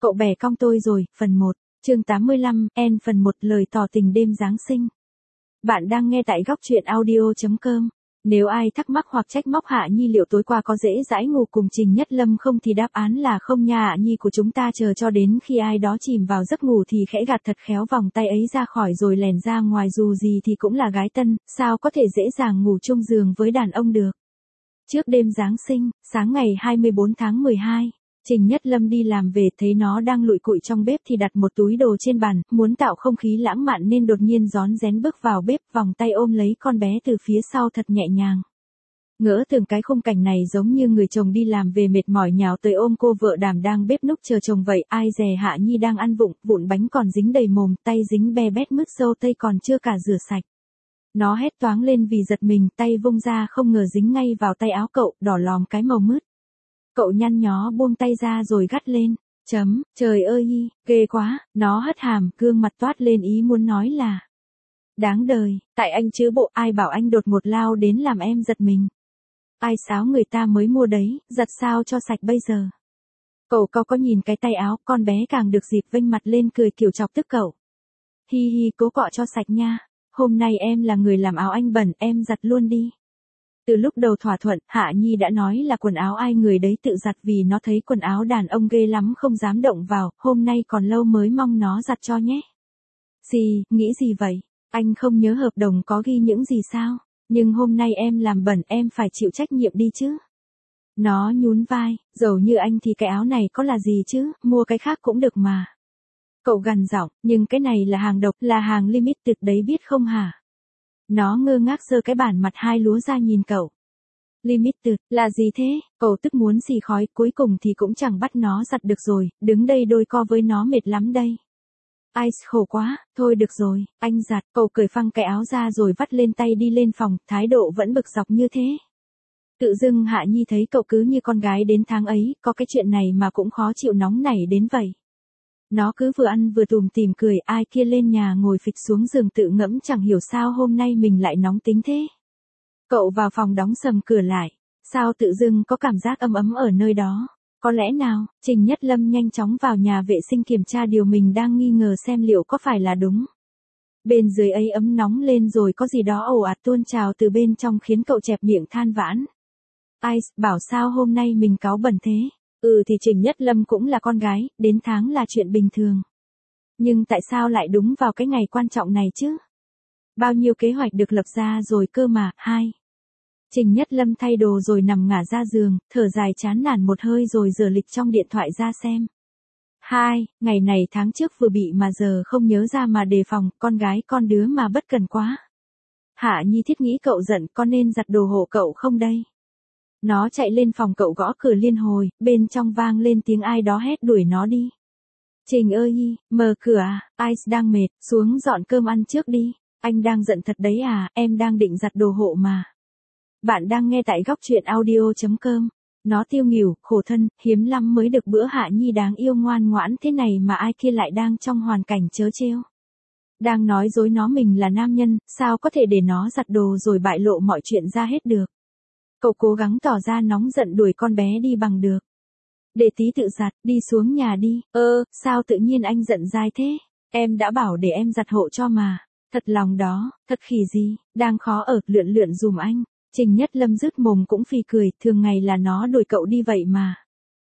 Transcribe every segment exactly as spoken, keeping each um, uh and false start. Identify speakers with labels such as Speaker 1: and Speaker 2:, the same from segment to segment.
Speaker 1: Cậu bè cong tôi rồi, phần một, chương tám mươi lăm, N phần một lời tỏ tình đêm Giáng sinh. Bạn đang nghe tại góc truyện audio chấm com. Nếu ai thắc mắc hoặc trách móc Hạ Nhi liệu tối qua có dễ dãi ngủ cùng Trình Nhất Lâm không thì đáp án là không nha. Hạ Nhi của chúng ta chờ cho đến khi ai đó chìm vào giấc ngủ thì khẽ gạt thật khéo vòng tay ấy ra khỏi rồi lèn ra ngoài, dù gì thì cũng là gái tân, sao có thể dễ dàng ngủ chung giường với đàn ông được. Trước đêm Giáng sinh, sáng ngày hai mươi bốn tháng mười hai, Trình Nhất Lâm đi làm về thấy nó đang lụi cụi trong bếp thì đặt một túi đồ trên bàn, muốn tạo không khí lãng mạn nên đột nhiên rón rén bước vào bếp, vòng tay ôm lấy con bé từ phía sau thật nhẹ nhàng. Ngỡ tưởng cái khung cảnh này giống như người chồng đi làm về mệt mỏi nhào tới ôm cô vợ đảm đang bếp núc chờ chồng vậy, ai dè Hạ Nhi đang ăn vụng, vụn bánh còn dính đầy mồm, tay dính be bét mứt dâu tây còn chưa cả rửa sạch. Nó hét toáng lên vì giật mình, tay vung ra không ngờ dính ngay vào tay áo cậu, đỏ lòm cái màu mứt. Cậu nhăn nhó buông tay ra rồi gắt lên, chấm, trời ơi, ghê quá, nó hất hàm, gương mặt toát lên ý muốn nói là đáng đời, tại anh chứ bộ, ai bảo anh đột ngột lao đến làm em giật mình. Ai sáo người ta mới mua đấy, giặt sao cho sạch bây giờ. Cậu cau có nhìn cái tay áo, con bé càng được dịp vênh mặt lên cười kiểu chọc tức cậu. Hi hi, cố cọ cho sạch nha, hôm nay em là người làm áo anh bẩn, em giặt luôn đi. Từ lúc đầu thỏa thuận, Hạ Nhi đã nói là quần áo ai người đấy tự giặt vì nó thấy quần áo đàn ông ghê lắm không dám động vào, hôm nay còn lâu mới mong nó giặt cho nhé. Gì, nghĩ gì vậy? Anh không nhớ hợp đồng có ghi những gì sao? Nhưng hôm nay em làm bẩn em phải chịu trách nhiệm đi chứ. Nó nhún vai, dầu như anh thì cái áo này có là gì chứ, mua cái khác cũng được mà. Cậu gằn giọng, nhưng cái này là hàng độc, là hàng limited đấy biết không hả? Nó ngơ ngác giơ cái bản mặt hai lúa ra nhìn cậu. Limited, là gì thế? Cậu tức muốn xì khói, cuối cùng thì cũng chẳng bắt nó giặt được rồi, đứng đây đôi co với nó mệt lắm đây. Ai khổ quá, thôi được rồi, anh giặt, cậu cởi phăng cái áo ra rồi vắt lên tay đi lên phòng, thái độ vẫn bực dọc như thế. Tự dưng Hạ Nhi thấy cậu cứ như con gái đến tháng ấy, có cái chuyện này mà cũng khó chịu nóng nảy đến vậy. Nó cứ vừa ăn vừa tủm tỉm cười, ai kia lên nhà ngồi phịch xuống giường tự ngẫm chẳng hiểu sao hôm nay mình lại nóng tính thế. Cậu vào phòng đóng sầm cửa lại, sao tự dưng có cảm giác ấm ấm ở nơi đó. Có lẽ nào, Trình Nhất Lâm nhanh chóng vào nhà vệ sinh kiểm tra điều mình đang nghi ngờ xem liệu có phải là đúng. Bên dưới ấy ấm nóng lên rồi có gì đó ồ ạt tuôn trào từ bên trong khiến cậu chẹp miệng than vãn. Ai, bảo sao hôm nay mình cáu bẩn thế. Ừ thì Trình Nhất Lâm cũng là con gái, đến tháng là chuyện bình thường. Nhưng tại sao lại đúng vào cái ngày quan trọng này chứ? Bao nhiêu kế hoạch được lập ra rồi cơ mà. Hai. Trình Nhất Lâm thay đồ rồi nằm ngả ra giường, thở dài chán nản một hơi rồi giở lịch trong điện thoại ra xem. Hai, ngày này tháng trước vừa bị mà giờ không nhớ ra mà đề phòng, con gái con đứa mà bất cần quá. Hạ Nhi thiết nghĩ cậu giận, con nên giặt đồ hộ cậu không đây? Nó chạy lên phòng cậu gõ cửa liên hồi, bên trong vang lên tiếng ai đó hét đuổi nó đi. Trình ơi, mở cửa à, Ice đang mệt, xuống dọn cơm ăn trước đi, anh đang giận thật đấy à, em đang định giặt đồ hộ mà. Bạn đang nghe tại góc truyện audio chấm com. Nó tiêu nghỉu, khổ thân, hiếm lắm mới được bữa Hạ Nhi đáng yêu ngoan ngoãn thế này mà ai kia lại đang trong hoàn cảnh trớ trêu. Đang nói dối nó mình là nam nhân, sao có thể để nó giặt đồ rồi bại lộ mọi chuyện ra hết được. Cậu cố gắng tỏ ra nóng giận đuổi con bé đi bằng được. Để tí tự giặt, đi xuống nhà đi. Ơ, sao tự nhiên anh giận dai thế? Em đã bảo để em giặt hộ cho mà. Thật lòng đó, thật khỉ gì, đang khó ở, lượn lượn dùm anh. Trình Nhất Lâm dứt mồm cũng phì cười, thường ngày là nó đuổi cậu đi vậy mà.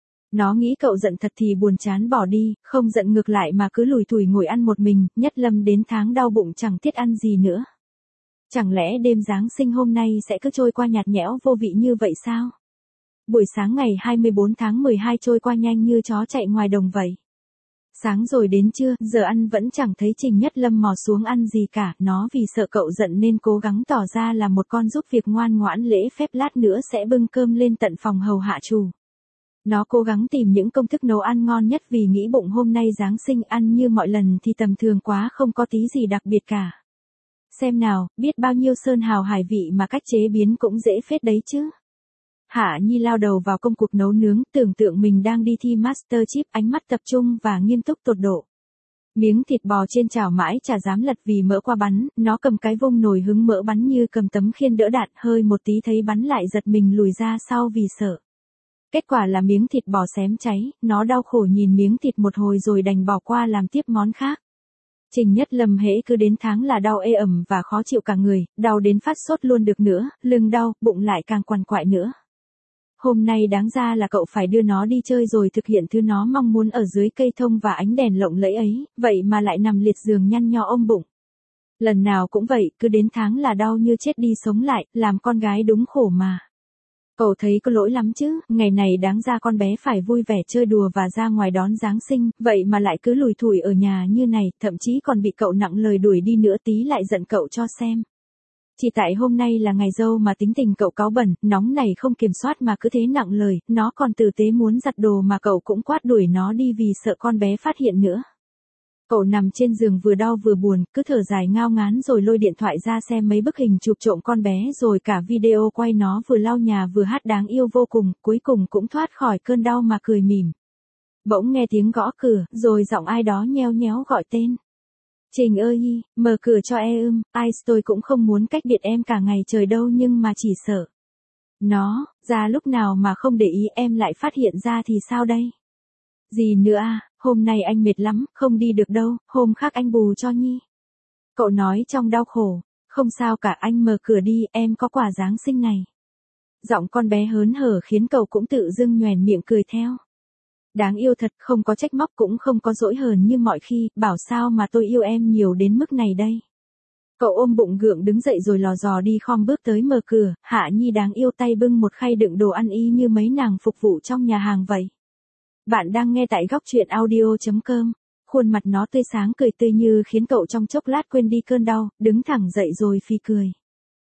Speaker 1: Nó nghĩ cậu giận thật thì buồn chán bỏ đi, không giận ngược lại mà cứ lủi thủi ngồi ăn một mình, Nhất Lâm đến tháng đau bụng chẳng thiết ăn gì nữa. Chẳng lẽ đêm Giáng sinh hôm nay sẽ cứ trôi qua nhạt nhẽo vô vị như vậy sao? Buổi sáng ngày hai mươi bốn tháng mười hai trôi qua nhanh như chó chạy ngoài đồng vậy. Sáng rồi đến trưa, giờ ăn vẫn chẳng thấy Trình Nhất Lâm mò xuống ăn gì cả, nó vì sợ cậu giận nên cố gắng tỏ ra là một con giúp việc ngoan ngoãn lễ phép lát nữa sẽ bưng cơm lên tận phòng hầu hạ chủ. Nó cố gắng tìm những công thức nấu ăn ngon nhất vì nghĩ bụng hôm nay Giáng sinh ăn như mọi lần thì tầm thường quá không có tí gì đặc biệt cả. Xem nào, biết bao nhiêu sơn hào hải vị mà cách chế biến cũng dễ phết đấy chứ. Hạ Nhi lao đầu vào công cuộc nấu nướng, tưởng tượng mình đang đi thi MasterChef, ánh mắt tập trung và nghiêm túc tột độ. Miếng thịt bò trên chảo mãi chả dám lật vì mỡ qua bắn, nó cầm cái vung nồi hứng mỡ bắn như cầm tấm khiên đỡ đạn, hơi một tí thấy bắn lại giật mình lùi ra sau vì sợ. Kết quả là miếng thịt bò xém cháy, nó đau khổ nhìn miếng thịt một hồi rồi đành bỏ qua làm tiếp món khác. Trình Nhất Lâm hễ cứ đến tháng là đau ê ẩm và khó chịu cả người, đau đến phát sốt luôn được nữa, lưng đau, bụng lại càng quằn quại nữa. Hôm nay đáng ra là cậu phải đưa nó đi chơi rồi thực hiện thứ nó mong muốn ở dưới cây thông và ánh đèn lộng lẫy ấy, vậy mà lại nằm liệt giường nhăn nho ôm bụng. Lần nào cũng vậy, cứ đến tháng là đau như chết đi sống lại, làm con gái đúng khổ mà. Cậu thấy có lỗi lắm chứ, ngày này đáng ra con bé phải vui vẻ chơi đùa và ra ngoài đón Giáng sinh, vậy mà lại cứ lủi thủi ở nhà như này, thậm chí còn bị cậu nặng lời đuổi đi nữa tí lại giận cậu cho xem. Chỉ tại hôm nay là ngày dâu mà tính tình cậu cáu bẩn, nóng này không kiểm soát mà cứ thế nặng lời, nó còn tử tế muốn giặt đồ mà cậu cũng quát đuổi nó đi vì sợ con bé phát hiện nữa. Cậu nằm trên giường vừa đau vừa buồn, cứ thở dài ngao ngán rồi lôi điện thoại ra xem mấy bức hình chụp trộm con bé rồi cả video quay nó vừa lau nhà vừa hát đáng yêu vô cùng, cuối cùng cũng thoát khỏi cơn đau mà cười mỉm. Bỗng nghe tiếng gõ cửa, rồi giọng ai đó nheo nhéo gọi tên. Trình ơi, mở cửa cho em, ai tôi cũng không muốn cách biệt em cả ngày trời đâu nhưng mà chỉ sợ. Nó, ra lúc nào mà không để ý em lại phát hiện ra thì sao đây? Gì nữa à, hôm nay anh mệt lắm, không đi được đâu, hôm khác anh bù cho Nhi. Cậu nói trong đau khổ, không sao cả anh mở cửa đi, em có quà Giáng sinh này. Giọng con bé hớn hở khiến cậu cũng tự dưng nhoẻn miệng cười theo. Đáng yêu thật, không có trách móc cũng không có dỗi hờn như mọi khi, bảo sao mà tôi yêu em nhiều đến mức này đây. Cậu ôm bụng gượng đứng dậy rồi lò dò đi khom bước tới mở cửa, Hạ Nhi đáng yêu tay bưng một khay đựng đồ ăn y như mấy nàng phục vụ trong nhà hàng vậy. Bạn đang nghe tại góc truyện audio chấm com. Khuôn mặt nó tươi sáng cười tươi như khiến cậu trong chốc lát quên đi cơn đau, đứng thẳng dậy rồi phì cười.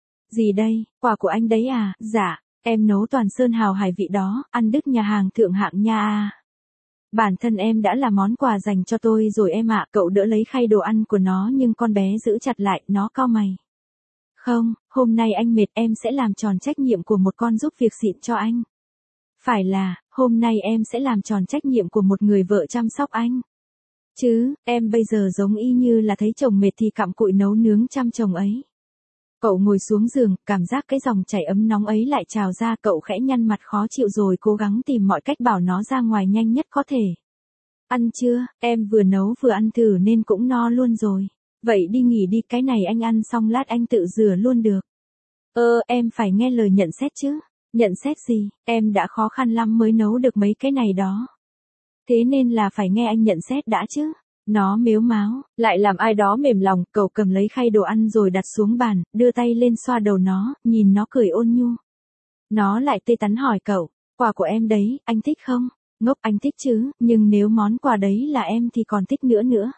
Speaker 1: Gì đây, quà của anh đấy à, dạ, em nấu toàn sơn hào hải vị đó, ăn đứt nhà hàng thượng hạng nha à. Bản thân em đã là món quà dành cho tôi rồi em ạ, cậu đỡ lấy khay đồ ăn của nó nhưng con bé giữ chặt lại, nó cau mày. Không, hôm nay anh mệt em sẽ làm tròn trách nhiệm của một con giúp việc xịn cho anh. Phải là, hôm nay em sẽ làm tròn trách nhiệm của một người vợ chăm sóc anh. Chứ, em bây giờ giống y như là thấy chồng mệt thì cặm cụi nấu nướng chăm chồng ấy. Cậu ngồi xuống giường, cảm giác cái dòng chảy ấm nóng ấy lại trào ra, cậu khẽ nhăn mặt khó chịu rồi cố gắng tìm mọi cách bảo nó ra ngoài nhanh nhất có thể. Ăn chưa, em vừa nấu vừa ăn thử nên cũng no luôn rồi. Vậy đi nghỉ đi, cái này anh ăn xong lát anh tự rửa luôn được. Ơ, ờ, em phải nghe lời nhận xét chứ. Nhận xét gì, em đã khó khăn lắm mới nấu được mấy cái này đó. Thế nên là phải nghe anh nhận xét đã chứ. Nó mếu máo, lại làm ai đó mềm lòng, cậu cầm lấy khay đồ ăn rồi đặt xuống bàn, đưa tay lên xoa đầu nó, nhìn nó cười ôn nhu. Nó lại tươi tắn hỏi cậu, quà của em đấy, anh thích không? Ngốc, anh thích chứ, nhưng nếu món quà đấy là em thì còn thích nữa nữa.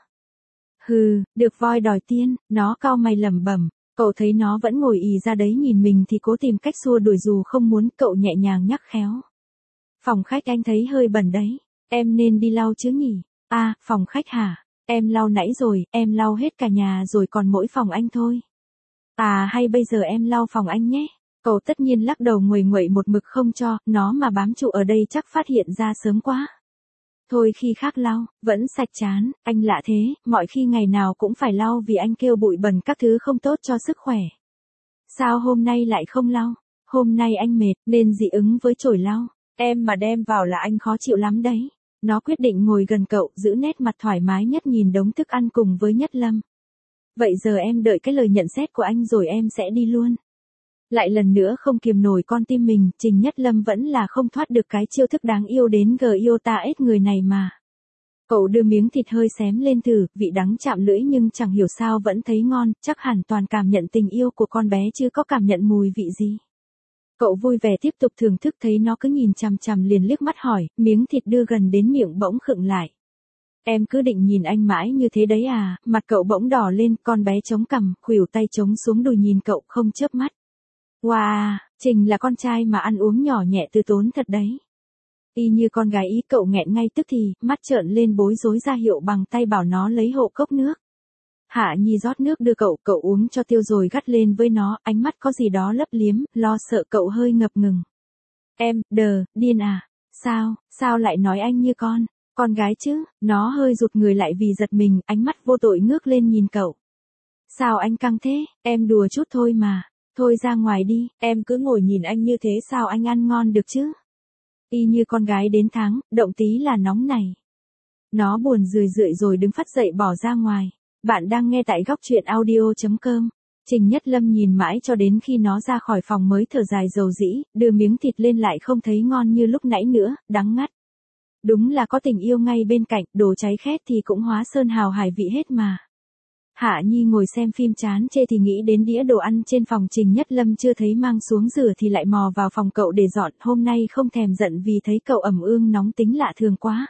Speaker 1: Hừ, được voi đòi tiên, nó cau mày lẩm bẩm. Cậu thấy nó vẫn ngồi ì ra đấy nhìn mình thì cố tìm cách xua đuổi dù không muốn, cậu nhẹ nhàng nhắc khéo. Phòng khách anh thấy hơi bẩn đấy, em nên đi lau chứ nhỉ? À, phòng khách hả? Em lau nãy rồi, em lau hết cả nhà rồi còn mỗi phòng anh thôi. À hay bây giờ em lau phòng anh nhé. Cậu tất nhiên lắc đầu nguầy nguậy một mực không cho, nó mà bám trụ ở đây chắc phát hiện ra sớm quá. Thôi khi khác lau, vẫn sạch chán, anh lạ thế, mọi khi ngày nào cũng phải lau vì anh kêu bụi bẩn các thứ không tốt cho sức khỏe. Sao hôm nay lại không lau? Hôm nay anh mệt nên dị ứng với chổi lau, em mà đem vào là anh khó chịu lắm đấy. Nó quyết định ngồi gần cậu, giữ nét mặt thoải mái nhất nhìn đống thức ăn cùng với Nhất Lâm. Vậy giờ em đợi cái lời nhận xét của anh rồi em sẽ đi luôn. Lại lần nữa không kiềm nổi con tim mình, Trình Nhất Lâm vẫn là không thoát được cái chiêu thức đáng yêu đến gờ yêu ta ết người này mà. Cậu đưa miếng thịt hơi xém lên thử, vị đắng chạm lưỡi nhưng chẳng hiểu sao vẫn thấy ngon, chắc hẳn toàn cảm nhận tình yêu của con bé chứ có cảm nhận mùi vị gì. Cậu vui vẻ tiếp tục thưởng thức thấy nó cứ nhìn chằm chằm liền liếc mắt hỏi, miếng thịt đưa gần đến miệng bỗng khựng lại. Em cứ định nhìn anh mãi như thế đấy à, mặt cậu bỗng đỏ lên, con bé chống cằm, khuỷu tay chống xuống đùi nhìn cậu không chớp mắt. Wow, Trình là con trai mà ăn uống nhỏ nhẹ từ tốn thật đấy. Y như con gái ý, cậu nghẹn ngay tức thì, mắt trợn lên bối rối ra hiệu bằng tay bảo nó lấy hộ cốc nước. Hạ Nhi rót nước đưa cậu, cậu uống cho tiêu rồi gắt lên với nó, ánh mắt có gì đó lấp liếm, lo sợ cậu hơi ngập ngừng. Em, đờ, điên à, sao, sao lại nói anh như con, con gái chứ, nó hơi rụt người lại vì giật mình, ánh mắt vô tội ngước lên nhìn cậu. Sao anh căng thế, em đùa chút thôi mà, thôi ra ngoài đi, em cứ ngồi nhìn anh như thế sao anh ăn ngon được chứ. Y như con gái đến tháng, động tí là nóng này. Nó buồn rười rượi rồi đứng phát dậy bỏ ra ngoài. Bạn đang nghe tại góc truyện audio.com. Trình Nhất Lâm nhìn mãi cho đến khi nó ra khỏi phòng mới thở dài dầu dĩ, đưa miếng thịt lên lại không thấy ngon như lúc nãy nữa, đắng ngắt. Đúng là có tình yêu ngay bên cạnh, đồ cháy khét thì cũng hóa sơn hào hải vị hết mà. Hạ Nhi ngồi xem phim chán chê thì nghĩ đến đĩa đồ ăn trên phòng Trình Nhất Lâm chưa thấy mang xuống rửa thì lại mò vào phòng cậu để dọn, hôm nay không thèm giận vì thấy cậu ẩm ương nóng tính lạ thường quá.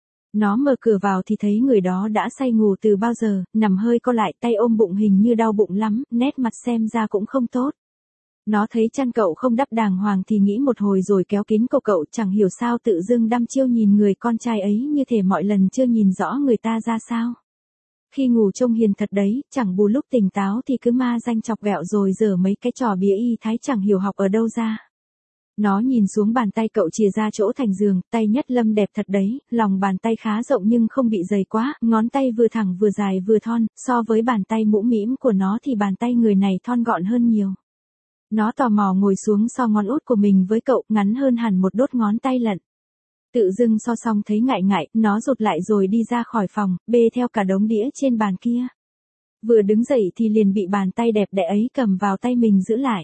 Speaker 1: Nó mở cửa vào thì thấy người đó đã say ngủ từ bao giờ, nằm hơi co lại tay ôm bụng hình như đau bụng lắm, nét mặt xem ra cũng không tốt. Nó thấy chăn cậu không đắp đàng hoàng thì nghĩ một hồi rồi kéo kín cổ cậu, chẳng hiểu sao tự dưng đăm chiêu nhìn người con trai ấy như thể mọi lần chưa nhìn rõ người ta ra sao. Khi ngủ trông hiền thật đấy, chẳng bù lúc tỉnh táo thì cứ ma danh chọc ghẹo rồi dở mấy cái trò bía y thái chẳng hiểu học ở đâu ra. Nó nhìn xuống bàn tay cậu chìa ra chỗ thành giường, tay Nhất Lâm đẹp thật đấy, lòng bàn tay khá rộng nhưng không bị dày quá, ngón tay vừa thẳng vừa dài vừa thon, so với bàn tay mũm mĩm của nó thì bàn tay người này thon gọn hơn nhiều. Nó tò mò ngồi xuống so ngón út của mình với cậu, ngắn hơn hẳn một đốt ngón tay lận. Tự dưng so xong thấy ngại ngại, nó rụt lại rồi đi ra khỏi phòng, bê theo cả đống đĩa trên bàn kia. Vừa đứng dậy thì liền bị bàn tay đẹp đẽ ấy cầm vào tay mình giữ lại.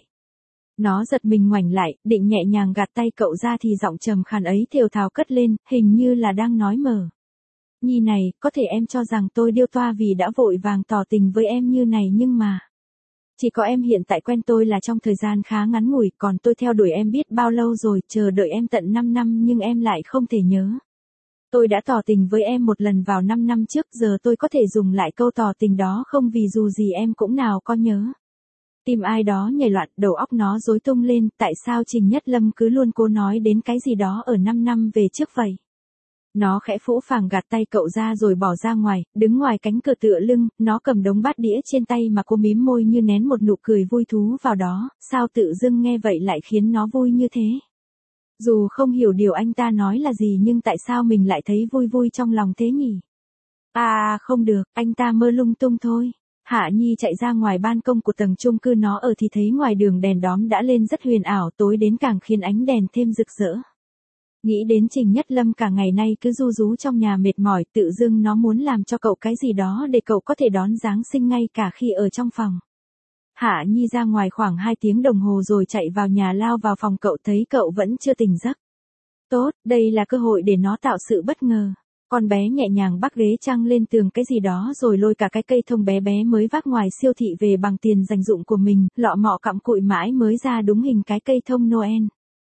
Speaker 1: Nó giật mình ngoảnh lại, định nhẹ nhàng gạt tay cậu ra thì giọng trầm khàn ấy thều thào cất lên, hình như là đang nói mờ. Nhi này, có thể em cho rằng tôi điêu toa vì đã vội vàng tỏ tình với em như này nhưng mà... Chỉ có em hiện tại quen tôi là trong thời gian khá ngắn ngủi, còn tôi theo đuổi em biết bao lâu rồi, chờ đợi em tận năm năm nhưng em lại không thể nhớ. Tôi đã tỏ tình với em một lần vào năm năm trước, giờ tôi có thể dùng lại câu tỏ tình đó không vì dù gì em cũng nào có nhớ. Tim ai đó nhảy loạn, đầu óc nó rối tung lên, tại sao Trình Nhất Lâm cứ luôn cố nói đến cái gì đó ở năm năm về trước vậy? Nó khẽ phũ phàng gạt tay cậu ra rồi bỏ ra ngoài, đứng ngoài cánh cửa tựa lưng, nó cầm đống bát đĩa trên tay mà cô mím môi như nén một nụ cười vui thú vào đó, sao tự dưng nghe vậy lại khiến nó vui như thế? Dù không hiểu điều anh ta nói là gì nhưng tại sao mình lại thấy vui vui trong lòng thế nhỉ? À không được, anh ta mơ lung tung thôi. Hạ Nhi chạy ra ngoài ban công của tầng chung cư nó ở thì thấy ngoài đường đèn đóm đã lên rất huyền ảo, tối đến càng khiến ánh đèn thêm rực rỡ. Nghĩ đến Trình Nhất Lâm cả ngày nay cứ ru rú trong nhà mệt mỏi, tự dưng nó muốn làm cho cậu cái gì đó để cậu có thể đón Giáng sinh ngay cả khi ở trong phòng. Hạ Nhi ra ngoài khoảng hai tiếng đồng hồ rồi chạy vào nhà lao vào phòng cậu thấy cậu vẫn chưa tỉnh giấc. Tốt, đây là cơ hội để nó tạo sự bất ngờ. Con bé nhẹ nhàng bắc ghế trăng lên tường cái gì đó rồi lôi cả cái cây thông bé bé mới vác ngoài siêu thị về bằng tiền dành dụm của mình, lọ mọ cặm cụi mãi mới ra đúng hình cái cây thông Noel.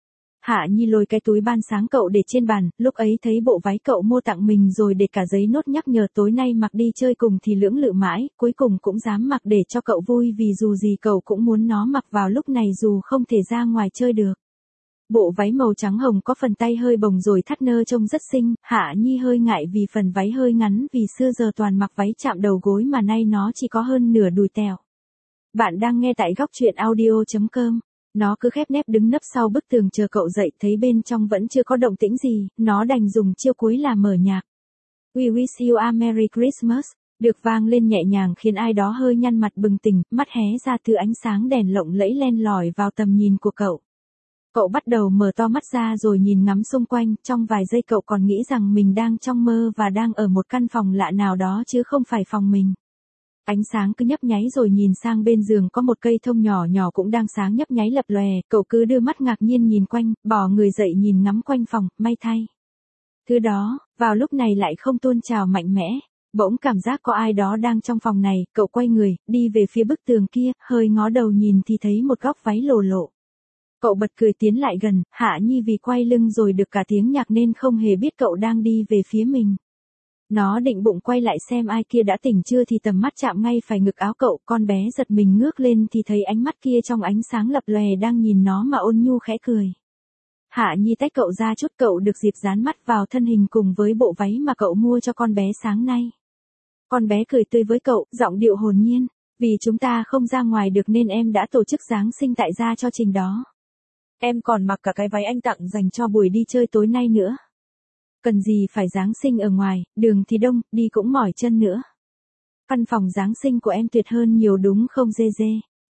Speaker 1: Hạ Nhi lôi cái túi ban sáng cậu để trên bàn, lúc ấy thấy bộ váy cậu mua tặng mình rồi để cả giấy nốt nhắc nhở tối nay mặc đi chơi cùng thì lưỡng lự mãi, cuối cùng cũng dám mặc để cho cậu vui vì dù gì cậu cũng muốn nó mặc vào lúc này dù không thể ra ngoài chơi được. Bộ váy màu trắng hồng có phần tay hơi bồng rồi thắt nơ trông rất xinh, Hạ Nhi hơi ngại vì phần váy hơi ngắn vì xưa giờ toàn mặc váy chạm đầu gối mà nay nó chỉ có hơn nửa đùi tèo. Bạn đang nghe tại góc truyện audio.com. Nó cứ khép nép đứng nấp sau bức tường chờ cậu dậy, thấy bên trong vẫn chưa có động tĩnh gì, nó đành dùng chiêu cuối là mở nhạc. We wish you a Merry Christmas, được vang lên nhẹ nhàng khiến ai đó hơi nhăn mặt bừng tỉnh, mắt hé ra từ ánh sáng đèn lộng lẫy len lỏi vào tầm nhìn của cậu. Cậu bắt đầu mở to mắt ra rồi nhìn ngắm xung quanh, trong vài giây cậu còn nghĩ rằng mình đang trong mơ và đang ở một căn phòng lạ nào đó chứ không phải phòng mình. Ánh sáng cứ nhấp nháy rồi nhìn sang bên giường có một cây thông nhỏ nhỏ cũng đang sáng nhấp nháy lập lòe, cậu cứ đưa mắt ngạc nhiên nhìn quanh, bỏ người dậy nhìn ngắm quanh phòng, may thay. Thứ đó, vào lúc này lại không tuôn trào mạnh mẽ, bỗng cảm giác có ai đó đang trong phòng này, cậu quay người, đi về phía bức tường kia, hơi ngó đầu nhìn thì thấy một góc váy lồ lộ. Cậu bật cười tiến lại gần, Hạ Nhi vì quay lưng rồi được cả tiếng nhạc nên không hề biết cậu đang đi về phía mình. Nó định bụng quay lại xem ai kia đã tỉnh chưa thì tầm mắt chạm ngay phải ngực áo cậu, con bé giật mình ngước lên thì thấy ánh mắt kia trong ánh sáng lập lòe đang nhìn nó mà ôn nhu khẽ cười. Hạ Nhi tách cậu ra chút, cậu được dịp dán mắt vào thân hình cùng với bộ váy mà cậu mua cho con bé sáng nay. Con bé cười tươi với cậu, giọng điệu hồn nhiên, vì chúng ta không ra ngoài được nên em đã tổ chức Giáng sinh tại gia cho Trình đó. Em còn mặc cả cái váy anh tặng dành cho buổi đi chơi tối nay nữa. Cần gì phải Giáng sinh ở ngoài, đường thì đông, đi cũng mỏi chân nữa. Căn phòng Giáng sinh của em tuyệt hơn nhiều đúng không dê dê?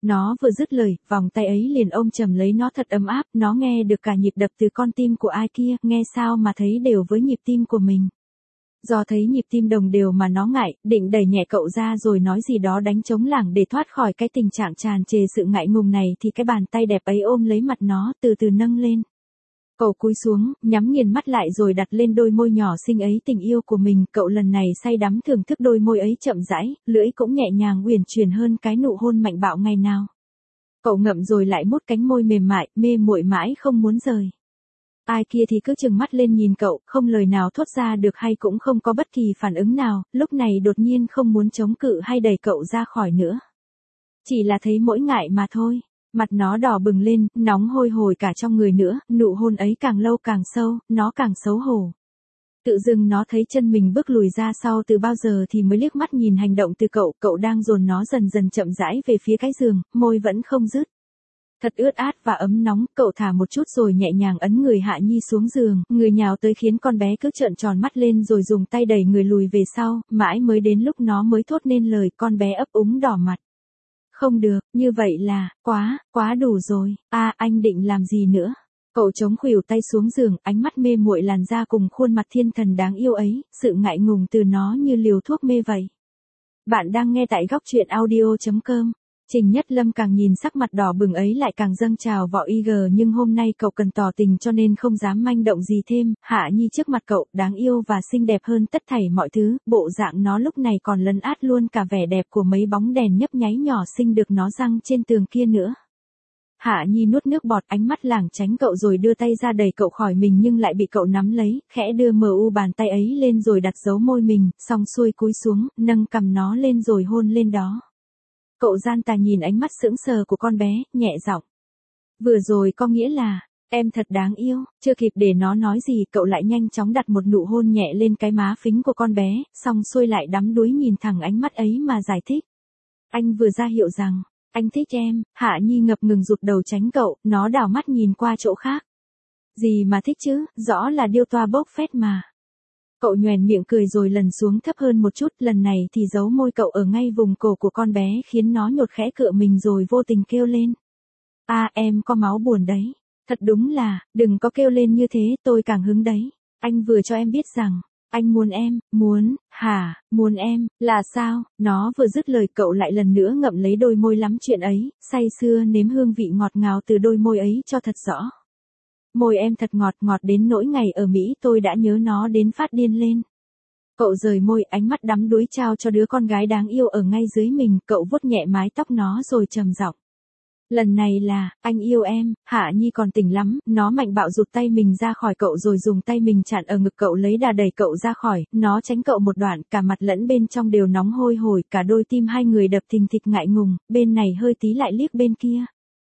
Speaker 1: Nó vừa dứt lời, vòng tay ấy liền ôm chầm lấy nó thật ấm áp, nó nghe được cả nhịp đập từ con tim của ai kia, nghe sao mà thấy đều với nhịp tim của mình. Do thấy nhịp tim đồng đều mà nó ngại, định đẩy nhẹ cậu ra rồi nói gì đó đánh trống lảng để thoát khỏi cái tình trạng tràn trề sự ngại ngùng này thì cái bàn tay đẹp ấy ôm lấy mặt nó, từ từ nâng lên. Cậu cúi xuống, nhắm nghiền mắt lại rồi đặt lên đôi môi nhỏ xinh ấy tình yêu của mình, cậu lần này say đắm thưởng thức đôi môi ấy chậm rãi, lưỡi cũng nhẹ nhàng uyển chuyển hơn cái nụ hôn mạnh bạo ngày nào. Cậu ngậm rồi lại mút cánh môi mềm mại, mê muội mãi không muốn rời. Ai kia thì cứ trừng mắt lên nhìn cậu, không lời nào thốt ra được hay cũng không có bất kỳ phản ứng nào, lúc này đột nhiên không muốn chống cự hay đẩy cậu ra khỏi nữa. Chỉ là thấy mỗi ngại mà thôi. Mặt nó đỏ bừng lên, nóng hôi hổi cả trong người nữa, nụ hôn ấy càng lâu càng sâu, nó càng xấu hổ. Tự dưng nó thấy chân mình bước lùi ra sau từ bao giờ thì mới liếc mắt nhìn hành động từ cậu, cậu đang dồn nó dần dần chậm rãi về phía cái giường, môi vẫn không dứt. Thật ướt át và ấm nóng, cậu thả một chút rồi nhẹ nhàng ấn người Hạ Nhi xuống giường, người nhào tới khiến con bé cứ trợn tròn mắt lên rồi dùng tay đẩy người lùi về sau, mãi mới đến lúc nó mới thốt nên lời, con bé ấp úng đỏ mặt. Không được, như vậy là, quá, quá đủ rồi, a à, anh định làm gì nữa? Cậu chống khuỷu tay xuống giường, ánh mắt mê muội làn da cùng khuôn mặt thiên thần đáng yêu ấy, sự ngại ngùng từ nó như liều thuốc mê vậy. Bạn đang nghe tại góc truyện audio chấm com. Trình Nhất Lâm càng nhìn sắc mặt đỏ bừng ấy lại càng dâng trào vọ y gờ nhưng hôm nay cậu cần tỏ tình cho nên không dám manh động gì thêm, Hạ Nhi trước mặt cậu, đáng yêu và xinh đẹp hơn tất thảy mọi thứ, bộ dạng nó lúc này còn lấn át luôn cả vẻ đẹp của mấy bóng đèn nhấp nháy nhỏ xinh được nó răng trên tường kia nữa. Hạ Nhi nuốt nước bọt, ánh mắt lảng tránh cậu rồi đưa tay ra đẩy cậu khỏi mình nhưng lại bị cậu nắm lấy, khẽ đưa mờ u bàn tay ấy lên rồi đặt dấu môi mình, xong xuôi cúi xuống, nâng cầm nó lên rồi hôn lên đó. Cậu gian tà nhìn ánh mắt sững sờ của con bé, nhẹ giọng. Vừa rồi có nghĩa là, em thật đáng yêu, chưa kịp để nó nói gì cậu lại nhanh chóng đặt một nụ hôn nhẹ lên cái má phính của con bé, xong xuôi lại đắm đuối nhìn thẳng ánh mắt ấy mà giải thích. Anh vừa ra hiệu rằng, anh thích em, Hạ Nhi ngập ngừng rụt đầu tránh cậu, nó đảo mắt nhìn qua chỗ khác. Gì mà thích chứ, rõ là điêu toa bốc phét mà. Cậu nhoẻn miệng cười rồi lần xuống thấp hơn một chút, lần này thì giấu môi cậu ở ngay vùng cổ của con bé khiến nó nhột khẽ cựa mình rồi vô tình kêu lên. A à, em có máu buồn đấy. Thật đúng là, đừng có kêu lên như thế, tôi càng hứng đấy. Anh vừa cho em biết rằng, anh muốn em, muốn, hả, muốn em, là sao? Nó vừa dứt lời cậu lại lần nữa ngậm lấy đôi môi lắm chuyện ấy, say sưa nếm hương vị ngọt ngào từ đôi môi ấy cho thật rõ. Môi em thật ngọt ngọt đến nỗi ngày ở Mỹ tôi đã nhớ nó đến phát điên lên. Cậu rời môi, ánh mắt đắm đuối trao cho đứa con gái đáng yêu ở ngay dưới mình, cậu vuốt nhẹ mái tóc nó rồi trầm giọng. Lần này là, anh yêu em, Hạ Nhi còn tỉnh lắm, nó mạnh bạo rụt tay mình ra khỏi cậu rồi dùng tay mình chặn ở ngực cậu lấy đà đẩy cậu ra khỏi, nó tránh cậu một đoạn, cả mặt lẫn bên trong đều nóng hôi hổi, cả đôi tim hai người đập thình thịch ngại ngùng, bên này hơi tí lại liếc bên kia.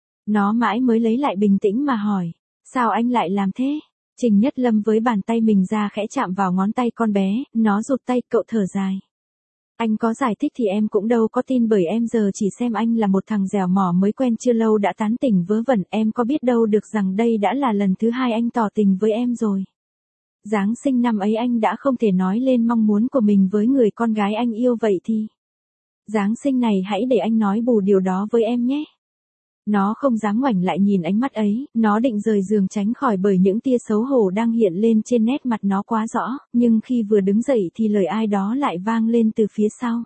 Speaker 1: Nó mãi mới lấy lại bình tĩnh mà hỏi. Sao anh lại làm thế? Trình Nhất Lâm với bàn tay mình ra khẽ chạm vào ngón tay con bé, nó rụt tay, cậu thở dài. Anh có giải thích thì em cũng đâu có tin bởi em giờ chỉ xem anh là một thằng dẻo mỏ mới quen chưa lâu đã tán tỉnh vớ vẩn, em có biết đâu được rằng đây đã là lần thứ hai anh tỏ tình với em rồi. Giáng sinh năm ấy anh đã không thể nói lên mong muốn của mình với người con gái anh yêu vậy thì. Giáng sinh này hãy để anh nói bù điều đó với em nhé. Nó không dám ngoảnh lại nhìn ánh mắt ấy, nó định rời giường tránh khỏi bởi những tia xấu hổ đang hiện lên trên nét mặt nó quá rõ, nhưng khi vừa đứng dậy thì lời ai đó lại vang lên từ phía sau.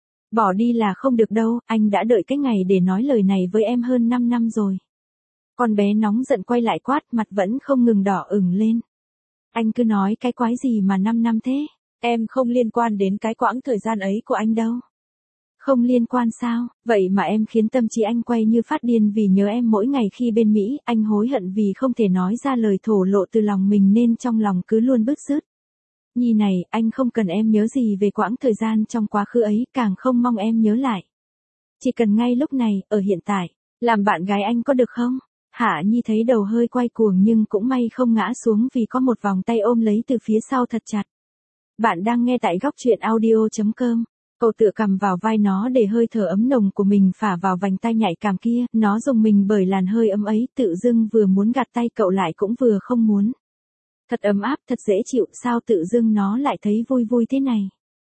Speaker 1: Bỏ đi là không được đâu, anh đã đợi cái ngày để nói lời này với em hơn năm năm rồi. Con bé nóng giận quay lại quát, mặt vẫn không ngừng đỏ ửng lên. Anh cứ nói cái quái gì mà năm năm thế, em không liên quan đến cái quãng thời gian ấy của anh đâu. Không liên quan sao, vậy mà em khiến tâm trí anh quay như phát điên vì nhớ em mỗi ngày khi bên Mỹ, anh hối hận vì không thể nói ra lời thổ lộ từ lòng mình nên trong lòng cứ luôn bứt rứt. Nhi này, anh không cần em nhớ gì về quãng thời gian trong quá khứ ấy, càng không mong em nhớ lại. Chỉ cần ngay lúc này, ở hiện tại, làm bạn gái anh có được không? Hạ Nhi thấy đầu hơi quay cuồng nhưng cũng may không ngã xuống vì có một vòng tay ôm lấy từ phía sau thật chặt. Bạn đang nghe tại góc truyện audio chấm com. Cậu tựa cầm vào vai nó để hơi thở ấm nồng của mình phả vào vành tai nhạy cảm kia, nó dùng mình bởi làn hơi ấm ấy, tự dưng vừa muốn gạt tay cậu lại cũng vừa không muốn. Thật ấm áp, thật dễ chịu, sao tự dưng nó lại thấy vui vui thế này.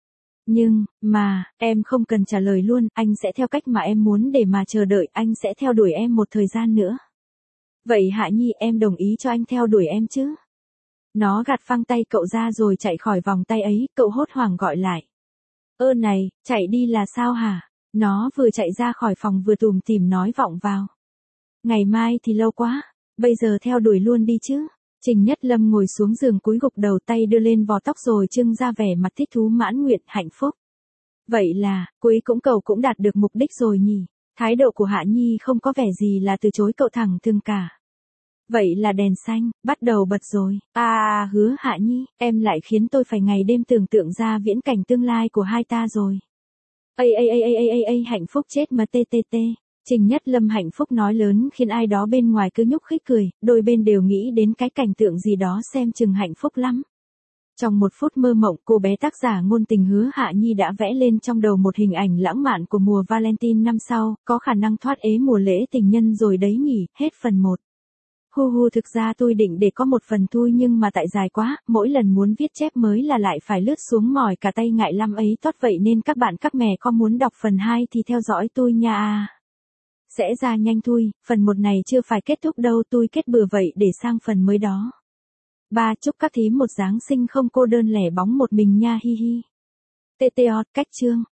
Speaker 1: Nhưng, mà, em không cần trả lời luôn, anh sẽ theo cách mà em muốn để mà chờ đợi, anh sẽ theo đuổi em một thời gian nữa. Vậy Hạ Nhi em đồng ý cho anh theo đuổi em chứ? Nó gạt phăng tay cậu ra rồi chạy khỏi vòng tay ấy, cậu hốt hoảng gọi lại. Ơ này, chạy đi là sao hả? Nó vừa chạy ra khỏi phòng vừa tủm tỉm nói vọng vào. Ngày mai thì lâu quá, bây giờ theo đuổi luôn đi chứ. Trình Nhất Lâm ngồi xuống giường cúi gục đầu tay đưa lên vò tóc rồi trưng ra vẻ mặt thích thú mãn nguyện hạnh phúc. Vậy là, cuối cũng cậu cũng đạt được mục đích rồi nhỉ. Thái độ của Hạ Nhi không có vẻ gì là từ chối cậu thẳng thừng cả. Vậy là đèn xanh, bắt đầu bật rồi. À hứa Hạ Nhi, em lại khiến tôi phải ngày đêm tưởng tượng ra viễn cảnh tương lai của hai ta rồi. Ây ây ây ây ây ây ây hạnh phúc chết mà tê tê tê. Trình Nhất Lâm hạnh phúc nói lớn khiến ai đó bên ngoài cứ nhúc khích cười, đôi bên đều nghĩ đến cái cảnh tượng gì đó xem chừng hạnh phúc lắm. Trong một phút mơ mộng, cô bé tác giả ngôn tình hứa Hạ Nhi đã vẽ lên trong đầu một hình ảnh lãng mạn của mùa Valentine năm sau, có khả năng thoát ế mùa lễ tình nhân rồi đấy nhỉ, hết phần một. Hu hu thực ra tôi định để có một phần thôi nhưng mà tại dài quá, mỗi lần muốn viết chép mới là lại phải lướt xuống mỏi cả tay ngại lắm ấy tốt vậy nên các bạn các mẹ có muốn đọc phần hai thì theo dõi tôi nha à. Sẽ ra nhanh thôi, phần một này chưa phải kết thúc đâu tôi kết bừa vậy để sang phần mới đó. Ba chúc các thím một Giáng sinh không cô đơn lẻ bóng một mình nha hi hi. tê tê o cách chương.